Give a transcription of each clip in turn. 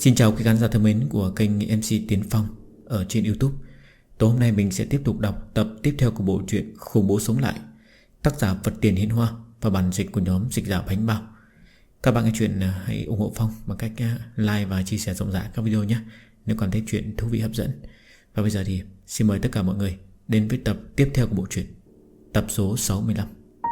Xin chào quý khán giả thân mến của kênh MC Tiến Phong ở trên YouTube. Tối hôm nay mình sẽ tiếp tục đọc tập tiếp theo của bộ truyện Khủng Bố Sống Lại, tác giả Vật Tiền Hiến Hoa và bản dịch của nhóm Dịch Giả Bánh Bao. Các bạn nghe chuyện hãy ủng hộ Phong bằng cách like và chia sẻ rộng rãi các video nhé, nếu cảm thấy chuyện thú vị hấp dẫn. Và bây giờ thì xin mời tất cả mọi người đến với tập tiếp theo của bộ truyện, tập số 65.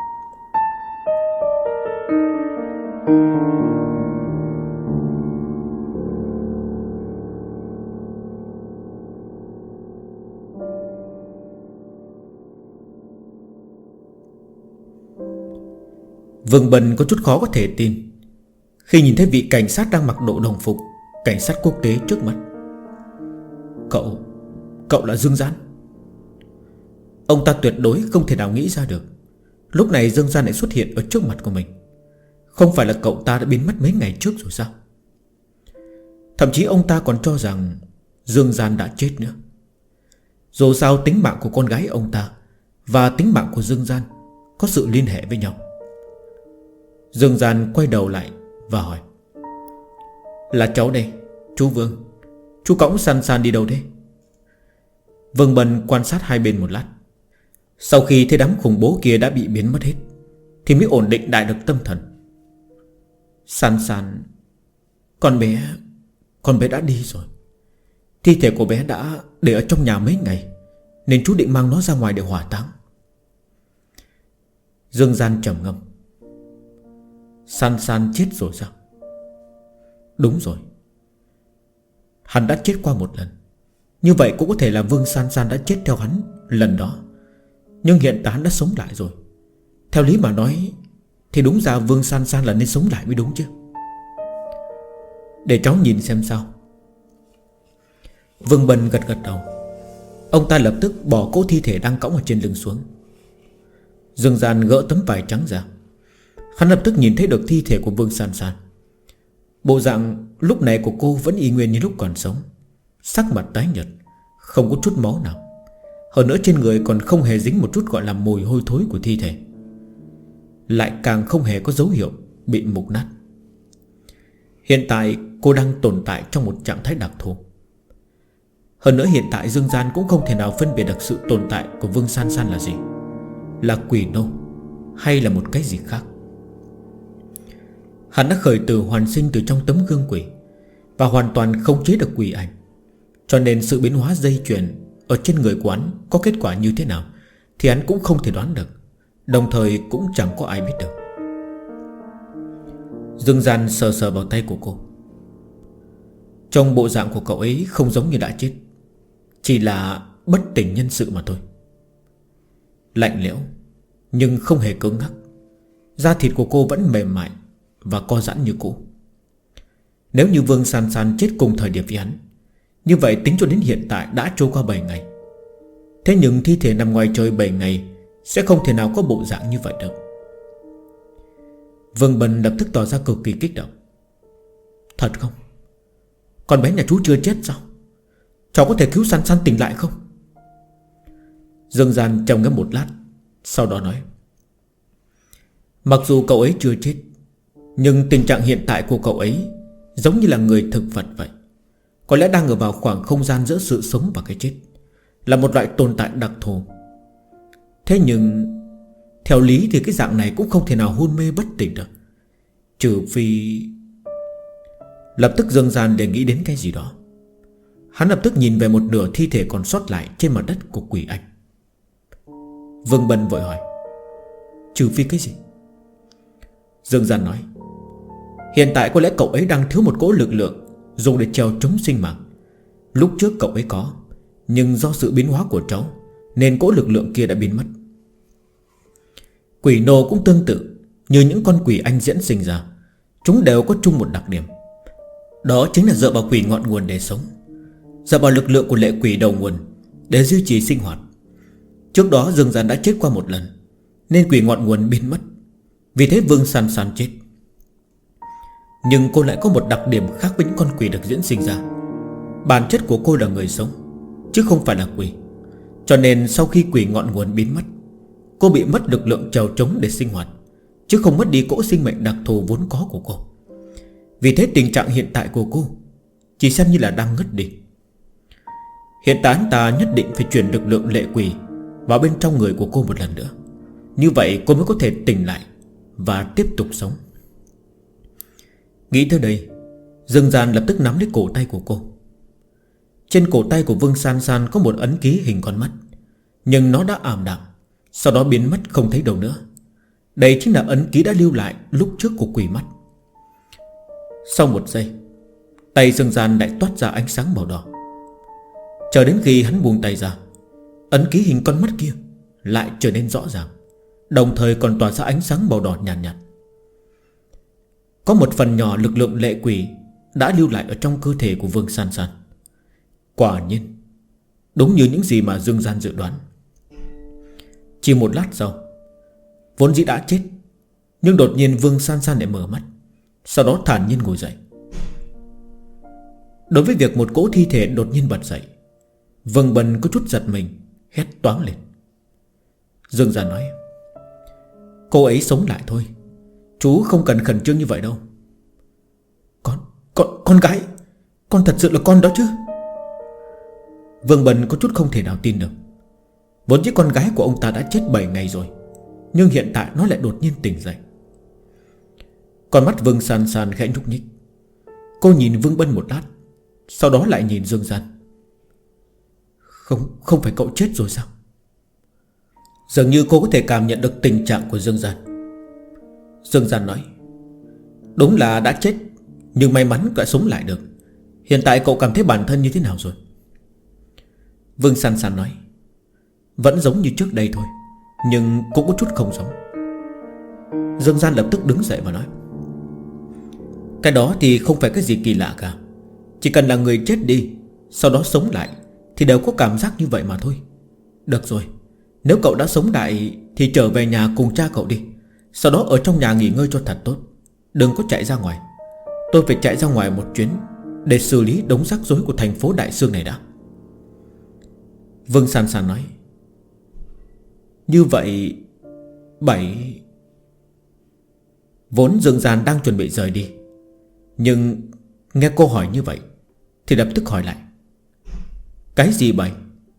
Vương Bân có chút khó có thể tin khi nhìn thấy vị cảnh sát đang mặc đồ đồng phục cảnh sát quốc tế trước mặt. Cậu là Dương Gian. Ông ta tuyệt đối không thể nào nghĩ ra được lúc này Dương Gian lại xuất hiện ở trước mặt của mình. Không phải là cậu ta đã biến mất mấy ngày trước rồi sao? Thậm chí ông ta còn cho rằng Dương Gian đã chết nữa. Dù sao tính mạng của con gái ông ta và tính mạng của Dương Gian có sự liên hệ với nhau. Dương Gian quay đầu lại và hỏi: "Là cháu đây, chú Vương. Chú cõng San San đi đâu thế?" Vương Bân quan sát hai bên một lát. Sau khi thấy đám khủng bố kia đã bị biến mất hết thì mới ổn định lại được tâm thần. San San, con bé đã đi rồi. Thi thể của bé đã để ở trong nhà mấy ngày, nên chú định mang nó ra ngoài để hỏa táng. Dương Gian trầm ngâm. San San chết rồi sao? Đúng rồi, hắn đã chết qua một lần. Như vậy cũng có thể là Vương San San đã chết theo hắn lần đó. Nhưng hiện tại hắn đã sống lại rồi. Theo lý mà nói thì đúng ra Vương San San là nên sống lại mới đúng chứ. Để cháu nhìn xem sao. Vương Bân gật đầu. Ông ta lập tức bỏ cỗ thi thể đang cõng ở trên lưng xuống. Dương Gian gỡ tấm vải trắng ra. Hắn lập tức nhìn thấy được thi thể của Vương San San. Bộ dạng lúc này của cô vẫn y nguyên như lúc còn sống, sắc mặt tái nhợt, không có chút máu nào. Hơn nữa trên người còn không hề dính một chút gọi là mùi hôi thối của thi thể. Lại càng không hề có dấu hiệu bị mục nát. Hiện tại cô đang tồn tại trong một trạng thái đặc thù. Hơn nữa hiện tại Dương Gian cũng không thể nào phân biệt được sự tồn tại của Vương San San là gì, là quỷ nô hay là một cái gì khác. Hắn đã khởi tử hoàn sinh từ trong tấm gương quỷ và hoàn toàn không chế được quỷ ảnh. Cho nên sự biến hóa dây chuyền ở trên người của hắn có kết quả như thế nào thì hắn cũng không thể đoán được, đồng thời cũng chẳng có ai biết được. Dương Gian sờ vào tay của cô. Trong bộ dạng của cậu ấy không giống như đã chết, chỉ là bất tỉnh nhân sự mà thôi. Lạnh lẽo nhưng không hề cứng ngắc. Da thịt của cô vẫn mềm mại và co giãn như cũ. Nếu như Vương San San chết cùng thời điểm với hắn, như vậy tính cho đến hiện tại đã trôi qua 7 ngày. Thế nhưng thi thể nằm ngoài trời 7 ngày sẽ không thể nào có bộ dạng như vậy được. Vương Bân lập tức tỏ ra cực kỳ kích động. Thật không? Con bé nhà chú chưa chết sao? Cháu có thể cứu San San tỉnh lại không? Dương Gian trầm ngâm một lát, sau đó nói: Mặc dù cậu ấy chưa chết, nhưng tình trạng hiện tại của cậu ấy giống như là người thực vật vậy. Có lẽ đang ở vào khoảng không gian giữa sự sống và cái chết, là một loại tồn tại đặc thù. Thế nhưng theo lý thì cái dạng này cũng không thể nào hôn mê bất tỉnh được, trừ phi... Lập tức Dương Gian để nghĩ đến cái gì đó. Hắn lập tức nhìn về một nửa thi thể còn sót lại trên mặt đất của quỷ ảnh. Vương Bân vội hỏi: Trừ phi cái gì? Dương Gian nói: Hiện tại có lẽ cậu ấy đang thiếu một cỗ lực lượng dùng để trèo chống sinh mạng. Lúc trước cậu ấy có, nhưng do sự biến hóa của cháu nên cỗ lực lượng kia đã biến mất. Quỷ nô cũng tương tự như những con quỷ anh diễn sinh ra. Chúng đều có chung một đặc điểm, đó chính là dựa vào quỷ ngọn nguồn để sống, dựa vào lực lượng của lệ quỷ đầu nguồn để duy trì sinh hoạt. Trước đó Dương Gian đã chết qua một lần, nên quỷ ngọn nguồn biến mất. Vì thế Vương San San chết. Nhưng cô lại có một đặc điểm khác với những con quỷ được diễn sinh ra. Bản chất của cô là người sống, chứ không phải là quỷ. Cho nên sau khi quỷ ngọn nguồn biến mất, cô bị mất lực lượng trèo trống để sinh hoạt, chứ không mất đi cỗ sinh mệnh đặc thù vốn có của cô. Vì thế tình trạng hiện tại của cô chỉ xem như là đang ngất đi. Hiện tại anh ta nhất định phải chuyển lực lượng lệ quỷ vào bên trong người của cô một lần nữa. Như vậy cô mới có thể tỉnh lại và tiếp tục sống. Nghĩ tới đây, Dương Gian lập tức nắm lấy cổ tay của cô. Trên cổ tay của Vương San San có một ấn ký hình con mắt, nhưng nó đã ảm đạm, sau đó biến mất không thấy đâu nữa. Đây chính là ấn ký đã lưu lại lúc trước của quỷ mắt. Sau một giây, tay Dương Gian lại toát ra ánh sáng màu đỏ. Chờ đến khi hắn buông tay ra, ấn ký hình con mắt kia lại trở nên rõ ràng, đồng thời còn tỏa ra ánh sáng màu đỏ nhàn nhạt. Có một phần nhỏ lực lượng lệ quỷ đã lưu lại ở trong cơ thể của Vương San San. Quả nhiên đúng như những gì mà Dương Gian dự đoán. Chỉ một lát sau, vốn dĩ đã chết, nhưng đột nhiên Vương San San lại mở mắt, sau đó thản nhiên ngồi dậy. Đối với việc một cỗ thi thể đột nhiên bật dậy, Vương Bân có chút giật mình, hét toáng lên. Dương Gian nói: cô ấy sống lại thôi, chú không cần khẩn trương như vậy đâu. Con gái, con thật sự là con đó chứ? Vương Bân có chút không thể nào tin được. Vốn dĩ con gái của ông ta đã chết 7 ngày rồi, nhưng hiện tại nó lại đột nhiên tỉnh dậy. Con mắt Vương San San khẽ nhúc nhích. Cô nhìn Vương Bân một lát, sau đó lại nhìn Dương Gian. Không phải cậu chết rồi sao? Dường như cô có thể cảm nhận được tình trạng của Dương Gian. Dương Gian nói: đúng là đã chết, nhưng may mắn đã sống lại được. Hiện tại cậu cảm thấy bản thân như thế nào rồi? Vương San San nói: vẫn giống như trước đây thôi, nhưng cũng có chút không giống. Dương Gian lập tức đứng dậy và nói: cái đó thì không phải cái gì kỳ lạ cả. Chỉ cần là người chết đi, sau đó sống lại, thì đều có cảm giác như vậy mà thôi. Được rồi, nếu cậu đã sống lại thì trở về nhà cùng cha cậu đi. Sau đó ở trong nhà nghỉ ngơi cho thật tốt, đừng có chạy ra ngoài. Tôi phải chạy ra ngoài một chuyến để xử lý đống rắc rối của thành phố Đại Sương này đã. Vương San San nói: như vậy 7... Vốn Dương Gian đang chuẩn bị rời đi, nhưng nghe cô hỏi như vậy thì lập tức hỏi lại: cái gì 7?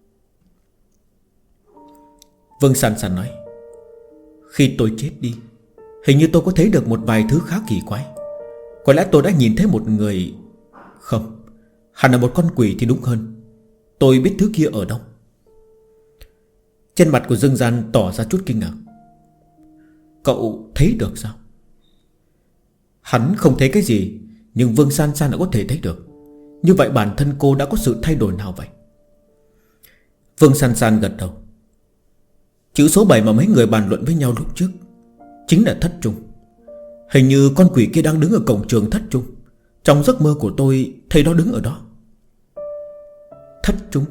Vương San San nói: khi tôi chết đi, hình như tôi có thấy được một vài thứ khá kỳ quái. Có lẽ tôi đã nhìn thấy một người... Không, hẳn là một con quỷ thì đúng hơn. Tôi biết thứ kia ở đâu. Trên mặt của Dương Gian tỏ ra chút kinh ngạc. Cậu thấy được sao? Hắn không thấy cái gì, nhưng Vương San San đã có thể thấy được. Như vậy bản thân cô đã có sự thay đổi nào vậy? Vương San San gật đầu. Chữ số 7 mà mấy người bàn luận với nhau lúc trước chính là Thất Trung. Hình như con quỷ kia đang đứng ở cổng trường Thất Trung. Trong giấc mơ của tôi thấy nó đứng ở đó. Thất Trung?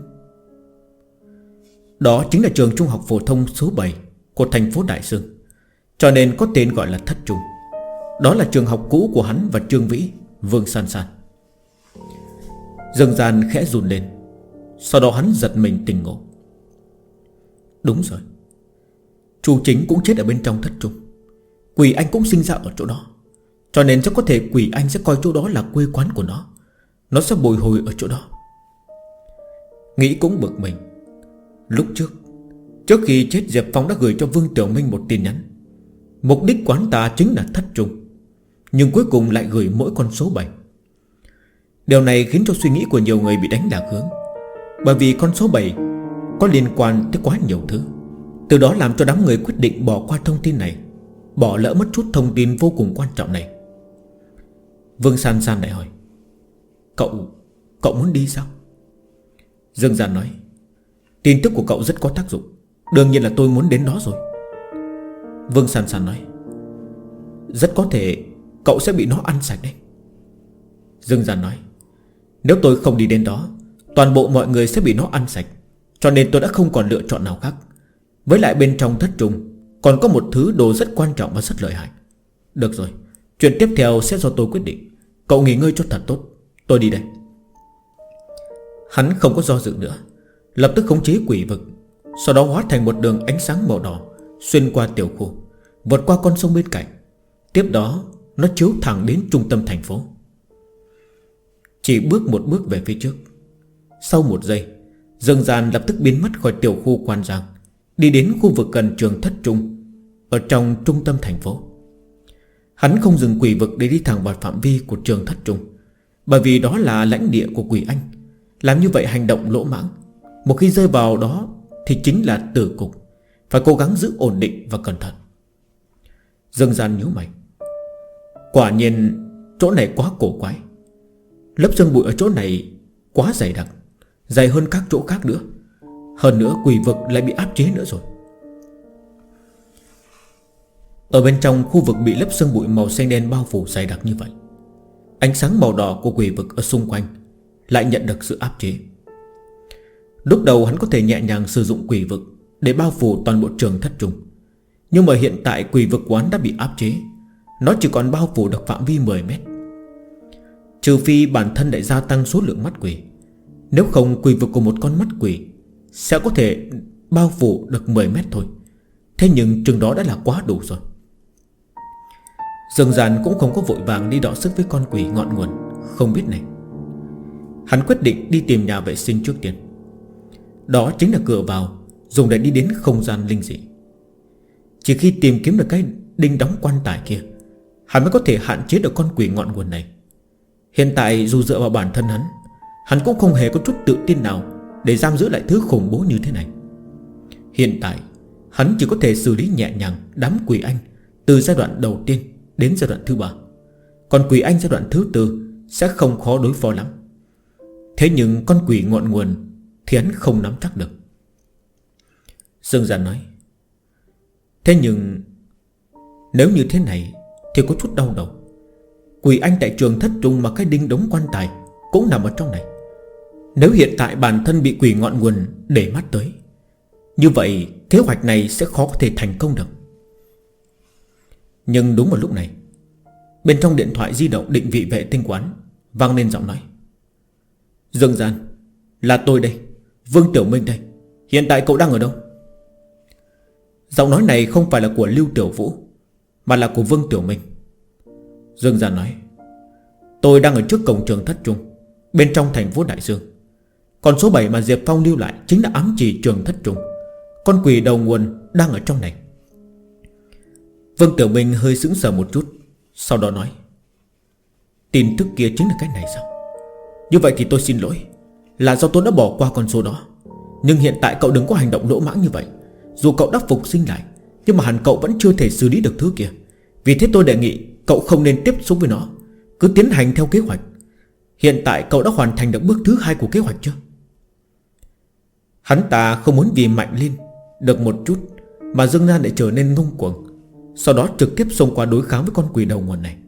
Đó chính là trường trung học phổ thông số 7 của thành phố Đại Sương, cho nên có tên gọi là Thất Trung. Đó là trường học cũ của hắn và Trương Vĩ, Vương San San. Dương Gian khẽ run lên, sau đó hắn giật mình tỉnh ngộ. Đúng rồi, Chu Chính cũng chết ở bên trong Thất Trung. Quỷ Anh cũng sinh ra ở chỗ đó, cho nên chắc có thể Quỷ Anh sẽ coi chỗ đó là quê quán của nó. Nó sẽ bồi hồi ở chỗ đó. Nghĩ cũng bực mình. Lúc trước khi chết, Diệp Phong đã gửi cho Vương Tiểu Minh một tin nhắn. Mục đích quán ta chính là Thất Trung, nhưng cuối cùng lại gửi mỗi con số 7. Điều này khiến cho suy nghĩ của nhiều người bị đánh lạc hướng, bởi vì con số 7 có liên quan tới quá nhiều thứ. Từ đó làm cho đám người quyết định bỏ qua thông tin này, bỏ lỡ mất chút thông tin vô cùng quan trọng này. Vương San San lại hỏi: Cậu muốn đi sao? Dương Gian nói: tin tức của cậu rất có tác dụng, đương nhiên là tôi muốn đến đó rồi. Vương San San nói: rất có thể cậu sẽ bị nó ăn sạch đấy. Dương Gian nói: nếu tôi không đi đến đó, toàn bộ mọi người sẽ bị nó ăn sạch, cho nên tôi đã không còn lựa chọn nào khác. Với lại bên trong Thất Trung còn có một thứ đồ rất quan trọng và rất lợi hại. Được rồi, chuyện tiếp theo sẽ do tôi quyết định. Cậu nghỉ ngơi cho thật tốt, tôi đi đây. Hắn không có do dự nữa, lập tức khống chế quỷ vực, sau đó hóa thành một đường ánh sáng màu đỏ xuyên qua tiểu khu, vượt qua con sông bên cạnh. Tiếp đó nó chiếu thẳng đến trung tâm thành phố. chỉ bước một bước về phía trước. Sau một giây, Dương Gian lập tức biến mất khỏi tiểu khu Quan Giang, đi đến khu vực gần trường Thất Trung, ở trong trung tâm thành phố. Hắn không dừng quỷ vực để đi thẳng vào phạm vi của trường Thất Trung, bởi vì đó là lãnh địa của quỷ anh. Làm như vậy hành động lỗ mãng, một khi rơi vào đó thì chính là tử cục. Phải cố gắng giữ ổn định và cẩn thận. Dương Gian nhíu mày. Quả nhiên chỗ này quá cổ quái. Lớp sương bụi ở chỗ này quá dày đặc, dày hơn các chỗ khác nữa. Hơn nữa quỷ vực lại bị áp chế nữa rồi. Ở bên trong khu vực bị lớp sương bụi màu xanh đen bao phủ dày đặc như vậy, ánh sáng màu đỏ của quỷ vực ở xung quanh lại nhận được sự áp chế. Lúc đầu hắn có thể nhẹ nhàng sử dụng quỷ vực để bao phủ toàn bộ trường Thất Trung, nhưng mà hiện tại quỷ vực quán đã bị áp chế. Nó chỉ còn bao phủ được phạm vi 10 mét. Trừ phi bản thân lại gia tăng số lượng mắt quỷ, nếu không quỷ vực của một con mắt quỷ sẽ có thể bao phủ được 10 mét thôi. Thế nhưng chừng đó đã là quá đủ rồi. Dương Gian cũng không có vội vàng đi đọ sức với con quỷ ngọn nguồn không biết này. Hắn quyết định đi tìm nhà vệ sinh trước tiên. Đó chính là cửa vào dùng để đi đến không gian linh dị. Chỉ khi tìm kiếm được cái đinh đóng quan tài kia, hắn mới có thể hạn chế được con quỷ ngọn nguồn này. Hiện tại dù dựa vào bản thân hắn cũng không hề có chút tự tin nào để giam giữ lại thứ khủng bố như thế này. Hiện tại hắn chỉ có thể xử lý nhẹ nhàng đám quỷ anh từ giai đoạn đầu tiên đến giai đoạn thứ 3. Còn quỷ anh giai đoạn thứ 4 sẽ không khó đối phó lắm. Thế nhưng con quỷ ngọn nguồn thì hắn không nắm chắc được. Dương Gian nói: thế nhưng nếu như thế này thì có chút đau đầu. Quỷ anh tại trường Thất Trung mà cái đinh đóng quan tài cũng nằm ở trong này. Nếu hiện tại bản thân bị quỷ ngọn nguồn để mắt tới, như vậy kế hoạch này sẽ khó có thể thành công được. Nhưng đúng vào lúc này, bên trong điện thoại di động định vị vệ tinh quán vang lên giọng nói: Dương Gian, là tôi đây, Vương Tiểu Minh đây. Hiện tại cậu đang ở đâu? Giọng nói này không phải là của Lưu Tiểu Vũ, mà là của Vương Tiểu Minh. Dương Gian nói: tôi đang ở trước cổng trường Thất Trung, bên trong thành phố Đại Dương. Còn số 7 mà Diệp Phong lưu lại chính là ám chỉ trường Thất Trung. Con quỷ đầu nguồn đang ở trong này. Vương Tiểu Minh hơi sững sờ một chút, sau đó nói: tin tức kia chính là cái này sao? Như vậy thì tôi xin lỗi, là do tôi đã bỏ qua con số đó. Nhưng hiện tại cậu đừng có hành động lỗ mãng như vậy. Dù cậu đã phục sinh lại, nhưng mà hẳn cậu vẫn chưa thể xử lý được thứ kia. Vì thế tôi đề nghị cậu không nên tiếp xúc với nó, cứ tiến hành theo kế hoạch. Hiện tại cậu đã hoàn thành được bước thứ 2 của kế hoạch chưa? Hắn ta không muốn vì mạnh lên được một chút mà Dương Gian lại trở nên ngông cuồng, sau đó trực tiếp xông qua đối kháng với con quỷ đầu nguồn này.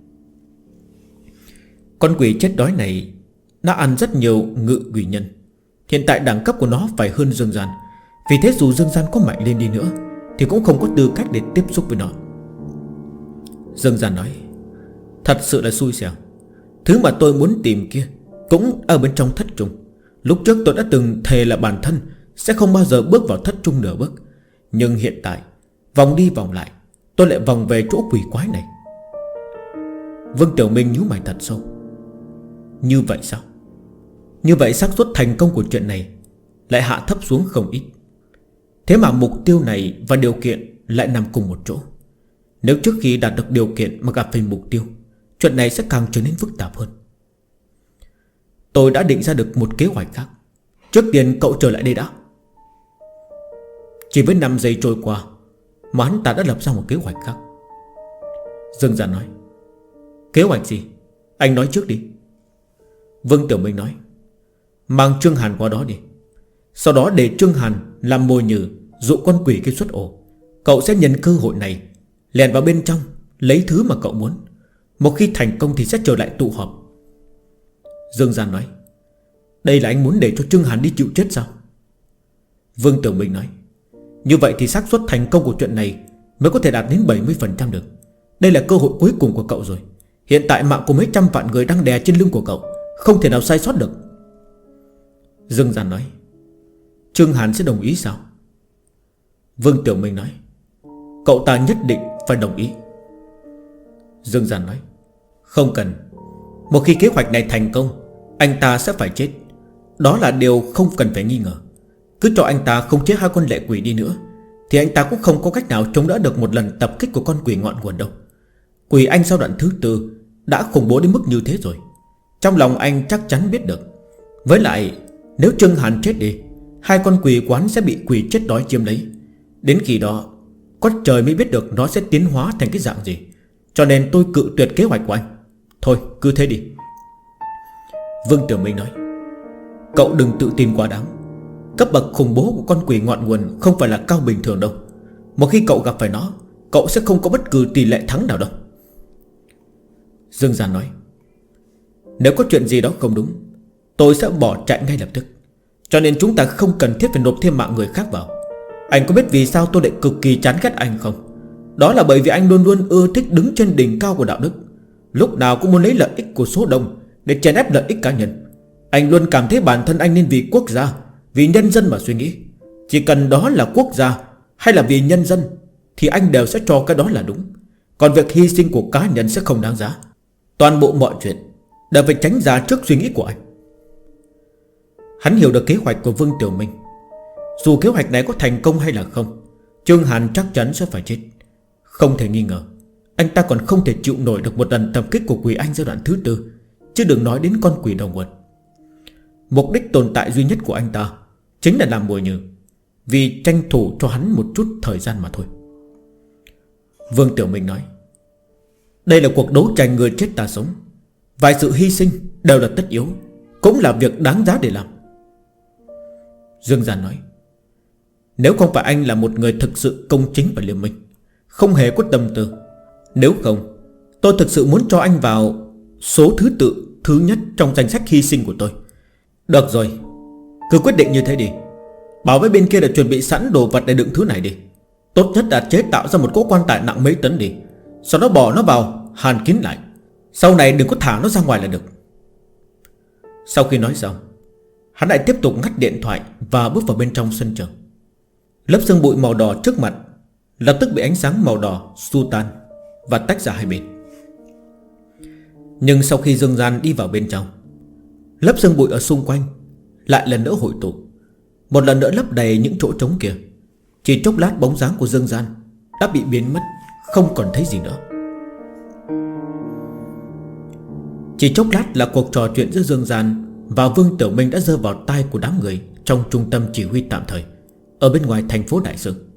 Con quỷ chết đói này đã ăn rất nhiều ngự quỷ nhân. Hiện tại đẳng cấp của nó phải hơn Dương Gian. Vì thế dù Dương Gian có mạnh lên đi nữa thì cũng không có tư cách để tiếp xúc với nó. Dương Gian nói: thật sự là xui xẻo. Thứ mà tôi muốn tìm kia cũng ở bên trong Thất Trung. Lúc trước tôi đã từng thề là bản thân sẽ không bao giờ bước vào Thất Trung nửa bước. Nhưng hiện tại vòng đi vòng lại, tôi lại vòng về chỗ quỷ quái này. Vương Tiểu Minh nhíu mày thật sâu. Như vậy sao? Như vậy xác suất thành công của chuyện này lại hạ thấp xuống không ít. Thế mà mục tiêu này và điều kiện lại nằm cùng một chỗ. Nếu trước khi đạt được điều kiện mà gặp phải mục tiêu, chuyện này sẽ càng trở nên phức tạp hơn. Tôi đã định ra được một kế hoạch khác. Trước tiên cậu trở lại đây đã. Chỉ với 5 giây trôi qua mà hắn ta đã lập ra một kế hoạch khác. Dương Gian nói: kế hoạch gì? Anh nói trước đi. Vương Tiểu Minh nói: mang Trương Hàn qua đó đi. Sau đó để Trương Hàn làm mồi nhử, dụ con quỷ kia xuất ổ. Cậu sẽ nhân cơ hội này lèn vào bên trong, lấy thứ mà cậu muốn. Một khi thành công thì sẽ trở lại tụ họp. Dương Gian nói: đây là anh muốn để cho Trương Hàn đi chịu chết sao? Vương Tiểu Minh nói: như vậy thì xác suất thành công của chuyện này mới có thể đạt đến 70% được. Đây là cơ hội cuối cùng của cậu rồi. Hiện tại mạng của mấy trăm vạn người đang đè trên lưng của cậu, không thể nào sai sót được. Dương Gian nói: Trương Hàn sẽ đồng ý sao? Vương Tiểu Minh nói: cậu ta nhất định phải đồng ý. Dương Gian nói: không cần. Một khi kế hoạch này thành công anh ta sẽ phải chết. Đó là điều không cần phải nghi ngờ. Cứ cho anh ta không chế hai con lệ quỷ đi nữa thì anh ta cũng không có cách nào chống đỡ được một lần tập kích của con quỷ ngọn nguồn đâu. Quỷ anh sau đoạn thứ tư đã khủng bố đến mức như thế rồi. Trong lòng anh chắc chắn biết được. Với lại nếu Trương Hàn chết đi, hai con quỷ quán sẽ bị quỷ chết đói chiếm lấy. Đến khi đó có trời mới biết được nó sẽ tiến hóa thành cái dạng gì. Cho nên tôi cự tuyệt kế hoạch của anh. Thôi cứ thế đi. Vương Tiểu Minh nói: Cậu đừng tự tin quá đáng. Cấp bậc khủng bố của con quỷ ngọn nguồn không phải là cao bình thường đâu. Một khi cậu gặp phải nó, cậu sẽ không có bất cứ tỷ lệ thắng nào đâu. Dương Gian nói: Nếu có chuyện gì đó không đúng, tôi sẽ bỏ chạy ngay lập tức. Cho nên chúng ta không cần thiết phải nộp thêm mạng người khác vào. Anh có biết vì sao tôi lại cực kỳ chán ghét anh không? Đó là bởi vì anh luôn luôn ưa thích đứng trên đỉnh cao của đạo đức. Lúc nào cũng muốn lấy lợi ích của số đông để chèn ép lợi ích cá nhân. Anh luôn cảm thấy bản thân anh nên vì quốc gia, vì nhân dân mà suy nghĩ. Chỉ cần đó là quốc gia hay là vì nhân dân thì anh đều sẽ cho cái đó là đúng. Còn việc hy sinh của cá nhân sẽ không đáng giá. Toàn bộ mọi chuyện đều phải tránh ra trước suy nghĩ của anh. Hắn hiểu được kế hoạch của Vương Tiểu Minh. Dù kế hoạch này có thành công hay là không, Trương Hàn chắc chắn sẽ phải chết. Không thể nghi ngờ. Anh ta còn không thể chịu nổi được một lần tập kích của quỷ anh giai đoạn thứ tư, chứ đừng nói đến con quỷ đầu nguồn. Mục đích tồn tại duy nhất của anh ta chính là làm mồi nhử, vì tranh thủ cho hắn một chút thời gian mà thôi. Vương Tiểu Minh nói: Đây là cuộc đấu tranh người chết ta sống. Vài sự hy sinh đều là tất yếu, cũng là việc đáng giá để làm. Dương Gian nói: Nếu không phải anh là một người thực sự công chính và liêm minh, không hề có tâm tư. Nếu không, tôi thực sự muốn cho anh vào số thứ tự thứ nhất trong danh sách hy sinh của tôi. Được rồi, cứ quyết định như thế đi. Bảo với bên kia là chuẩn bị sẵn đồ vật để đựng thứ này đi. Tốt nhất là chế tạo ra một cỗ quan tài nặng mấy tấn đi, sau đó bỏ nó vào hàn kín lại. Sau này đừng có thả nó ra ngoài là được. Sau khi nói xong, hắn lại tiếp tục ngắt điện thoại và bước vào bên trong sân trường. Lớp sương bụi màu đỏ trước mặt lập tức bị ánh sáng màu đỏ xua tan và tách ra hai bên. Nhưng sau khi Dương Gian đi vào bên trong, lớp sương bụi ở xung quanh lại lần nữa hội tụ, một lần nữa lấp đầy những chỗ trống kia. Chỉ chốc lát bóng dáng của Dương Gian đã bị biến mất, không còn thấy gì nữa. Chỉ chốc lát là cuộc trò chuyện giữa Dương Gian và Vương Tiểu Minh đã rơi vào tai của đám người trong trung tâm chỉ huy tạm thời ở bên ngoài thành phố Đại Dương.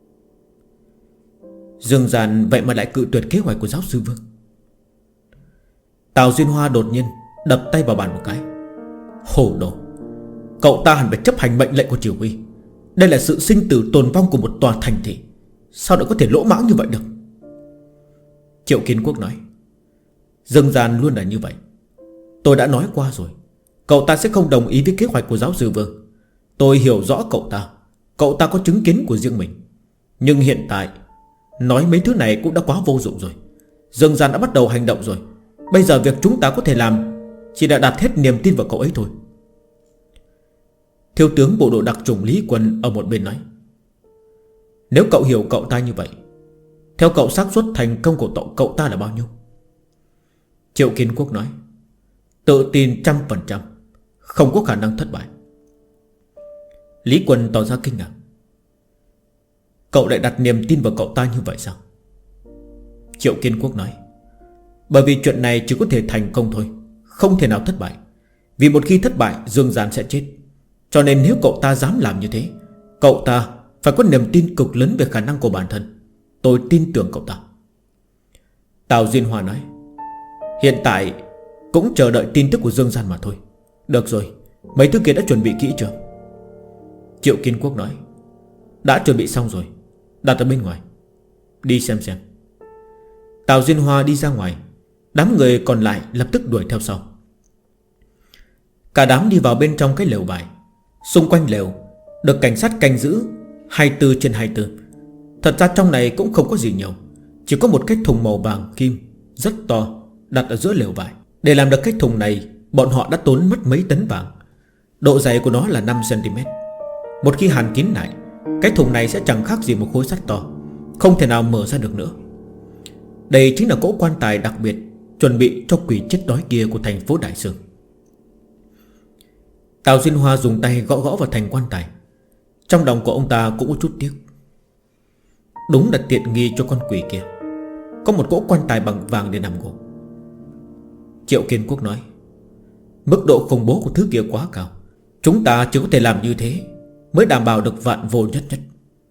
Dương Gian vậy mà lại cự tuyệt kế hoạch của giáo sư Vương. Tào Duyên Hoa đột nhiên đập tay vào bàn một cái: Hồ đồ! Cậu ta hẳn phải chấp hành mệnh lệnh của chỉ huy. Đây là sự sinh tử tồn vong của một tòa thành thị, sao lại có thể lỗ mãng như vậy được? Triệu Kiến Quốc nói: Dương Gian luôn là như vậy. Tôi đã nói qua rồi, cậu ta sẽ không đồng ý với kế hoạch của giáo sư Vương. Tôi hiểu rõ cậu ta. Cậu ta có chứng kiến của riêng mình. Nhưng hiện tại nói mấy thứ này cũng đã quá vô dụng rồi. Dương Gian đã bắt đầu hành động rồi. Bây giờ việc chúng ta có thể làm chỉ là đặt hết niềm tin vào cậu ấy thôi. Thiếu tướng bộ đội đặc chủng Lý Quân ở một bên nói: Nếu cậu hiểu cậu ta như vậy, theo cậu xác suất thành công của cậu ta là bao nhiêu? Triệu Kiến Quốc nói: Tự tin 100%, không có khả năng thất bại. Lý Quân tỏ ra kinh ngạc: Cậu lại đặt niềm tin vào cậu ta như vậy sao? Triệu Kiến Quốc nói: Bởi vì chuyện này chỉ có thể thành công thôi, không thể nào thất bại. Vì một khi thất bại, Dương Gian sẽ chết. Cho nên nếu cậu ta dám làm như thế, cậu ta phải có niềm tin cực lớn về khả năng của bản thân. Tôi tin tưởng cậu ta. Tào Duyên Hoa nói: Hiện tại cũng chờ đợi tin tức của Dương Gian mà thôi. Được rồi, mấy thứ kia đã chuẩn bị kỹ chưa? Triệu Kiến Quốc nói: Đã chuẩn bị xong rồi, đặt ở bên ngoài. Đi xem. Tào Duyên Hoa đi ra ngoài. Đám người còn lại lập tức đuổi theo sau. Cả đám đi vào bên trong cái lều vải. Xung quanh lều được cảnh sát canh giữ 24/24. Thật ra trong này cũng không có gì nhiều, chỉ có một cái thùng màu vàng kim rất to đặt ở giữa lều vải. Để làm được cái thùng này, bọn họ đã tốn mất mấy tấn vàng. Độ dày của nó là 5cm. Một khi hàn kín lại, cái thùng này sẽ chẳng khác gì một khối sắt to, không thể nào mở ra được nữa. Đây chính là cỗ quan tài đặc biệt chuẩn bị cho quỷ chết đói kia của thành phố Đại Dương. Tào Diên Hoa dùng tay gõ gõ vào thành quan tài. Trong lòng của ông ta cũng có chút tiếc. Đúng là tiện nghi cho con quỷ kia, có một cỗ quan tài bằng vàng để nằm ngủ. Triệu Kiên Quốc nói: mức độ khủng bố của thứ kia quá cao, chúng ta chỉ có thể làm như thế mới đảm bảo được vạn vô nhất nhất.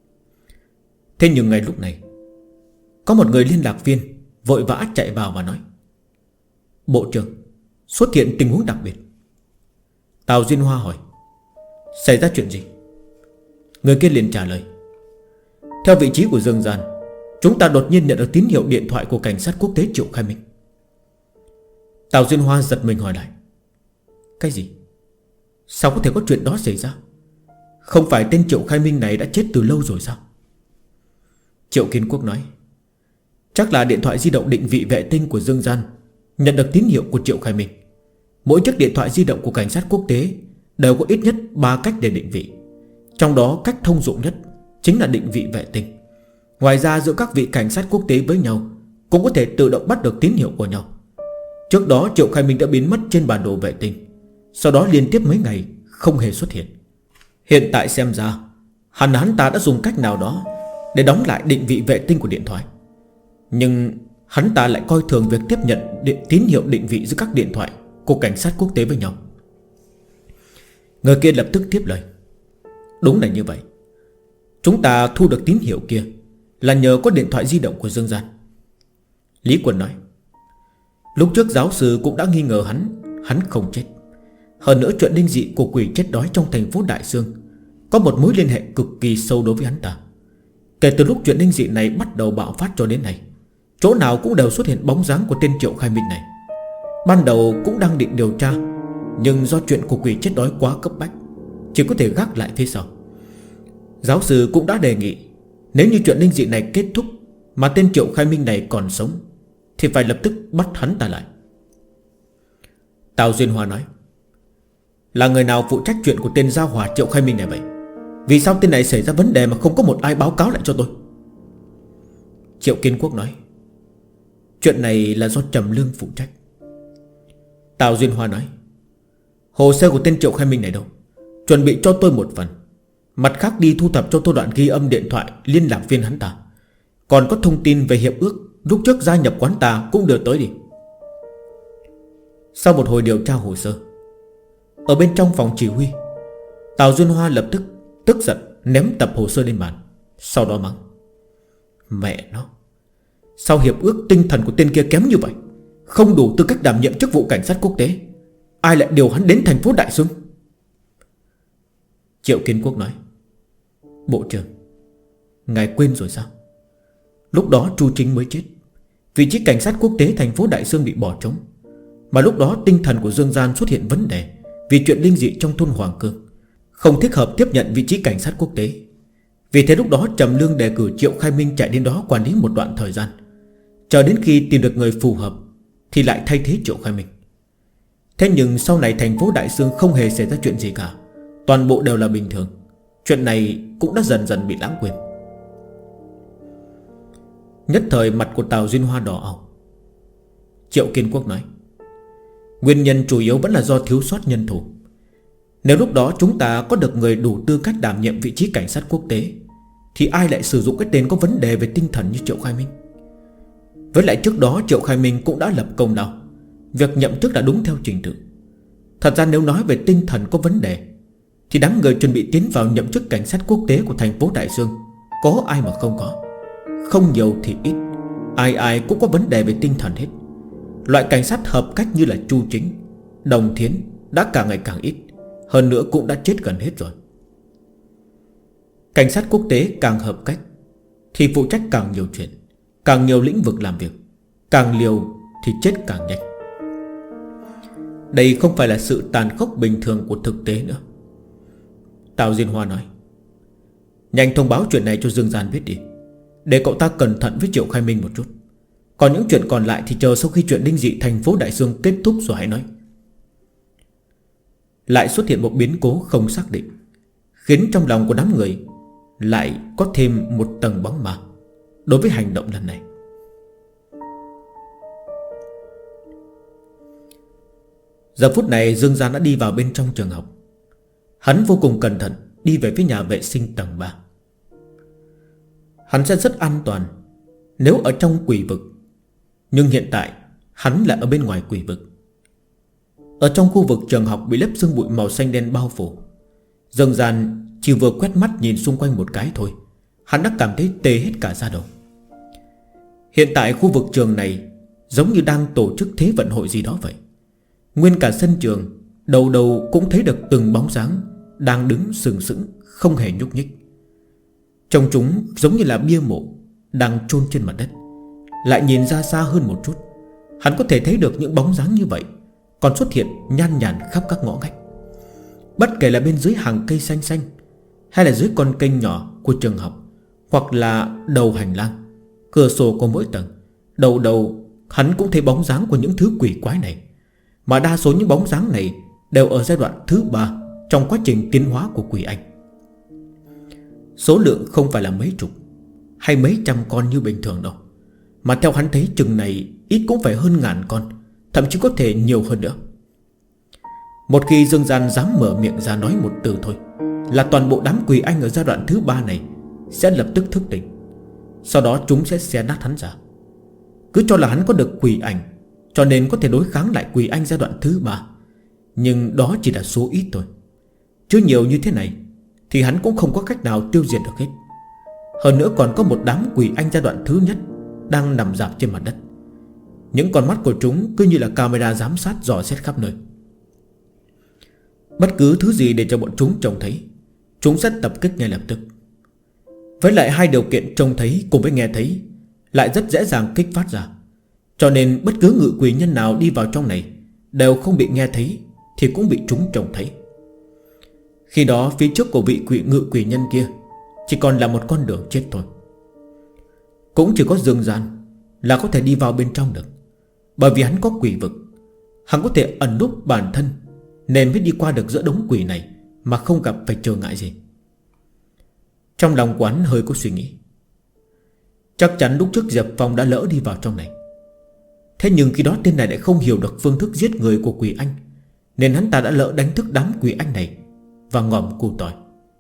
Thế nhưng ngay lúc này, có một người liên lạc viên vội vã chạy vào và nói: bộ trưởng, xuất hiện tình huống đặc biệt. Tào Diên Hoa hỏi: xảy ra chuyện gì? Người kia liền trả lời: theo vị trí của Dương Gian, chúng ta đột nhiên nhận được tín hiệu điện thoại của cảnh sát quốc tế Triệu Khai Minh. Tào Diên Hoa giật mình hỏi lại: cái gì? Sao có thể có chuyện đó xảy ra? Không phải tên Triệu Khai Minh này đã chết từ lâu rồi sao? Triệu Kiên Quốc nói: chắc là điện thoại di động định vị vệ tinh của Dương Gian nhận được tín hiệu của Triệu Khai Minh. Mỗi chiếc điện thoại di động của cảnh sát quốc tế đều có ít nhất 3 cách để định vị. Trong đó cách thông dụng nhất chính là định vị vệ tinh. Ngoài ra giữa các vị cảnh sát quốc tế với nhau cũng có thể tự động bắt được tín hiệu của nhau. Trước đó Triệu Khai Minh đã biến mất trên bản đồ vệ tinh, sau đó liên tiếp mấy ngày không hề xuất hiện. Hiện tại xem ra hắn ta đã dùng cách nào đó để đóng lại định vị vệ tinh của điện thoại. Nhưng hắn ta lại coi thường việc tiếp nhận tín hiệu định vị giữa các điện thoại của cảnh sát quốc tế với nhau. Người kia lập tức tiếp lời: đúng là như vậy. Chúng ta thu được tín hiệu kia là nhờ có điện thoại di động của Dương Gian. Lý Quân nói: lúc trước giáo sư cũng đã nghi ngờ hắn không chết. Hơn nữa chuyện linh dị của quỷ chết đói trong thành phố Đại Sương có một mối liên hệ cực kỳ sâu đối với hắn ta. Kể từ lúc chuyện linh dị này bắt đầu bạo phát cho đến nay, chỗ nào cũng đều xuất hiện bóng dáng của tên Triệu Khai Minh này. Ban đầu cũng đang định điều tra, nhưng do chuyện của quỷ chết đói quá cấp bách, chỉ có thể gác lại phía sau. Giáo sư cũng đã đề nghị, nếu như chuyện linh dị này kết thúc mà tên Triệu Khai Minh này còn sống, thì phải lập tức bắt hắn ta lại. Tào Duyên Hoa nói: là người nào phụ trách chuyện của tên Gia Hỏa Triệu Khai Minh này vậy? Vì sao tên này xảy ra vấn đề mà không có một ai báo cáo lại cho tôi? Triệu Kiên Quốc nói: chuyện này là do Trầm Lương phụ trách. Tào Duyên Hoa nói: hồ sơ của tên Triệu Khai Minh này đâu? Chuẩn bị cho tôi một phần. Mặt khác đi thu thập cho tôi đoạn ghi âm điện thoại liên lạc viên hắn ta. Còn có thông tin về hiệp ước lúc trước gia nhập quán ta cũng đưa tới đi. Sau một hồi điều tra hồ sơ, ở bên trong phòng chỉ huy, Tào Duyên Hoa lập tức tức giận ném tập hồ sơ lên bàn, sau đó mắng: mẹ nó, sao hiệp ước tinh thần của tên kia kém như vậy, không đủ tư cách đảm nhiệm chức vụ cảnh sát quốc tế, ai lại điều hắn đến thành phố Đại Sương? Triệu Kiến Quốc nói: bộ trưởng, ngài quên rồi sao? Lúc đó Chu Chính mới chết, vị trí cảnh sát quốc tế thành phố Đại Sương bị bỏ trống. Mà lúc đó tinh thần của Dương Gian xuất hiện vấn đề vì chuyện linh dị trong thôn Hoàng Cương, không thích hợp tiếp nhận vị trí cảnh sát quốc tế. Vì thế lúc đó Trầm Lương đề cử Triệu Khai Minh chạy đến đó quản lý một đoạn thời gian, chờ đến khi tìm được người phù hợp thì lại thay thế Triệu Khai Minh. Thế nhưng sau này thành phố Đại Sương không hề xảy ra chuyện gì cả, toàn bộ đều là bình thường. Chuyện này cũng đã dần dần bị lãng quên. Nhất thời mặt của Tào Duyên Hoa đỏ ửng. Triệu Kiên Quốc nói: nguyên nhân chủ yếu vẫn là do thiếu sót nhân thủ. Nếu lúc đó chúng ta có được người đủ tư cách đảm nhiệm vị trí cảnh sát quốc tế, thì ai lại sử dụng cái tên có vấn đề về tinh thần như Triệu Khai Minh? Với lại trước đó Triệu Khai Minh cũng đã lập công lao, việc nhậm chức đã đúng theo trình tự. Thật ra nếu nói về tinh thần có vấn đề, thì đám người chuẩn bị tiến vào nhậm chức cảnh sát quốc tế của thành phố Đại Sương có ai mà không có. Không nhiều thì ít, ai ai cũng có vấn đề về tinh thần hết. Loại cảnh sát hợp cách như là Chu Chính, Đồng Thiến đã càng ngày càng ít, hơn nữa cũng đã chết gần hết rồi. Cảnh sát quốc tế càng hợp cách thì phụ trách càng nhiều chuyện, càng nhiều lĩnh vực làm việc, càng liều thì chết càng nhanh. Đây không phải là sự tàn khốc bình thường của thực tế nữa. Tào Diên Hoa nói: nhanh thông báo chuyện này cho Dương Gian biết đi, để cậu ta cẩn thận với Triệu Khai Minh một chút. Còn những chuyện còn lại thì chờ sau khi chuyện linh dị thành phố Đại Sương kết thúc rồi hãy nói. Lại xuất hiện một biến cố không xác định, khiến trong lòng của đám người lại có thêm một tầng bóng ma đối với hành động lần này. Giờ phút này Dương Gian đã đi vào bên trong trường học. Hắn vô cùng cẩn thận đi về phía nhà vệ sinh tầng 3. Hắn sẽ rất an toàn nếu ở trong quỷ vực, nhưng hiện tại hắn lại ở bên ngoài quỷ vực. Ở trong khu vực trường học bị lớp sương bụi màu xanh đen bao phủ. Dần dần chỉ vừa quét mắt nhìn xung quanh một cái thôi, hắn đã cảm thấy tê hết cả da đầu. Hiện tại khu vực trường này giống như đang tổ chức thế vận hội gì đó vậy. Nguyên cả sân trường đầu đầu cũng thấy được từng bóng dáng đang đứng sừng sững không hề nhúc nhích. Trông chúng giống như là bia mộ đang chôn trên mặt đất. Lại nhìn ra xa hơn một chút, hắn có thể thấy được những bóng dáng như vậy còn xuất hiện nhan nhản khắp các ngõ ngách. Bất kể là bên dưới hàng cây xanh xanh, hay là dưới con kênh nhỏ của trường học, hoặc là đầu hành lang, cửa sổ của mỗi tầng, đầu đầu hắn cũng thấy bóng dáng của những thứ quỷ quái này. Mà đa số những bóng dáng này đều ở giai đoạn thứ 3 trong quá trình tiến hóa của quỷ anh. Số lượng không phải là mấy chục hay mấy trăm con như bình thường đâu, mà theo hắn thấy chừng này ít cũng phải hơn ngàn con, thậm chí có thể nhiều hơn nữa. Một khi Dương Gian dám mở miệng ra nói một từ thôi, là toàn bộ đám quỷ anh ở giai đoạn thứ 3 này sẽ lập tức thức tỉnh. Sau đó chúng sẽ xé nát hắn ra. Cứ cho là hắn có được quỷ ảnh, cho nên có thể đối kháng lại quỷ anh giai đoạn thứ 3. Nhưng đó chỉ là số ít thôi, chứ nhiều như thế này thì hắn cũng không có cách nào tiêu diệt được hết. Hơn nữa còn có một đám quỷ anh giai đoạn thứ nhất đang nằm rạp trên mặt đất. Những con mắt của chúng cứ như là camera giám sát dò xét khắp nơi. Bất cứ thứ gì để cho bọn chúng trông thấy, chúng sẽ tập kích ngay lập tức. Với lại hai điều kiện trông thấy cùng với nghe thấy lại rất dễ dàng kích phát ra, cho nên bất cứ ngự quỷ nhân nào đi vào trong này đều không bị nghe thấy thì cũng bị chúng trông thấy. Khi đó phía trước của vị ngự quỷ nhân kia chỉ còn là một con đường chết thôi. Cũng chỉ có Dương Gian là có thể đi vào bên trong được, bởi vì hắn có quỷ vực. Hắn có thể ẩn núp bản thân nên mới đi qua được giữa đống quỷ này mà không gặp phải trở ngại gì. Trong lòng quán hơi có suy nghĩ. Chắc chắn lúc trước Diệp Phong đã lỡ đi vào trong này. Thế nhưng khi đó tên này lại không hiểu được phương thức giết người của quỷ anh, nên hắn ta đã lỡ đánh thức đám quỷ anh này và ngòm củ tỏi.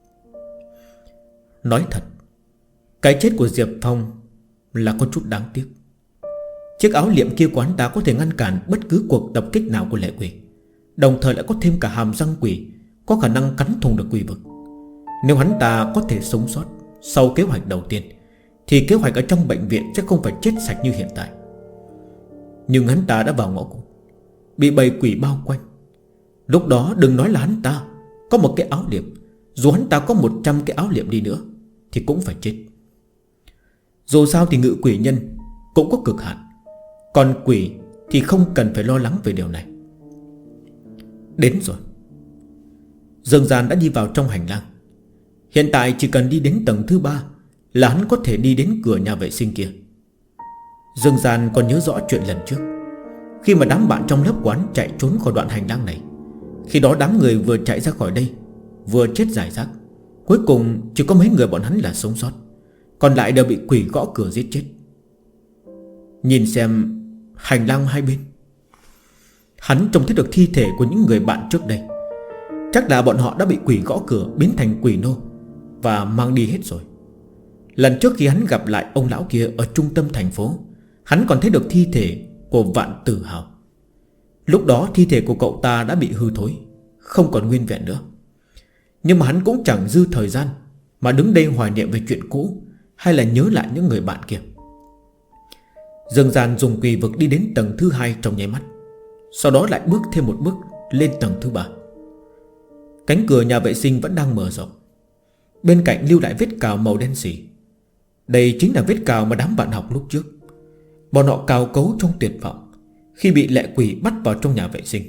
Nói thật, cái chết của Diệp Phong là có chút đáng tiếc. Chiếc áo liệm kia của hắn ta có thể ngăn cản bất cứ cuộc tập kích nào của lệ quỷ, đồng thời lại có thêm cả hàm răng quỷ, có khả năng cắn thủng được quỷ vực. Nếu hắn ta có thể sống sót sau kế hoạch đầu tiên, thì kế hoạch ở trong bệnh viện sẽ không phải chết sạch như hiện tại. Nhưng hắn ta đã vào ngõ cụt, bị bầy quỷ bao quanh. Lúc đó đừng nói là hắn ta có một cái áo liệm, dù hắn ta có 100 cái áo liệm đi nữa thì cũng phải chết. Dù sao thì ngự quỷ nhân cũng có cực hạn, còn quỷ thì không cần phải lo lắng về điều này. Đến rồi. Dương Gian đã đi vào trong hành lang. Hiện tại chỉ cần đi đến tầng thứ 3 là hắn có thể đi đến cửa nhà vệ sinh kia. Dương Gian còn nhớ rõ chuyện lần trước, khi mà đám bạn trong lớp quán chạy trốn khỏi đoạn hành lang này. Khi đó đám người vừa chạy ra khỏi đây vừa chết rải rác, cuối cùng chỉ có mấy người bọn hắn là sống sót, còn lại đều bị quỷ gõ cửa giết chết. Nhìn xem hành lang hai bên, hắn trông thấy được thi thể của những người bạn trước đây. Chắc là bọn họ đã bị quỷ gõ cửa biến thành quỷ nô và mang đi hết rồi. Lần trước khi hắn gặp lại ông lão kia ở trung tâm thành phố, hắn còn thấy được thi thể của Vạn Tử Hào. Lúc đó thi thể của cậu ta đã bị hư thối, không còn nguyên vẹn nữa. Nhưng mà hắn cũng chẳng dư thời gian mà đứng đây hoài niệm về chuyện cũ, hay là nhớ lại những người bạn kia. Dương Gian dùng quỷ vực đi đến tầng thứ 2 trong nháy mắt, sau đó lại bước thêm một bước lên tầng thứ 3. Cánh cửa nhà vệ sinh vẫn đang mở rộng, bên cạnh lưu lại vết cào màu đen xỉ. Đây chính là vết cào mà đám bạn học lúc trước bọn họ cào cấu trong tuyệt vọng khi bị lệ quỷ bắt vào trong nhà vệ sinh.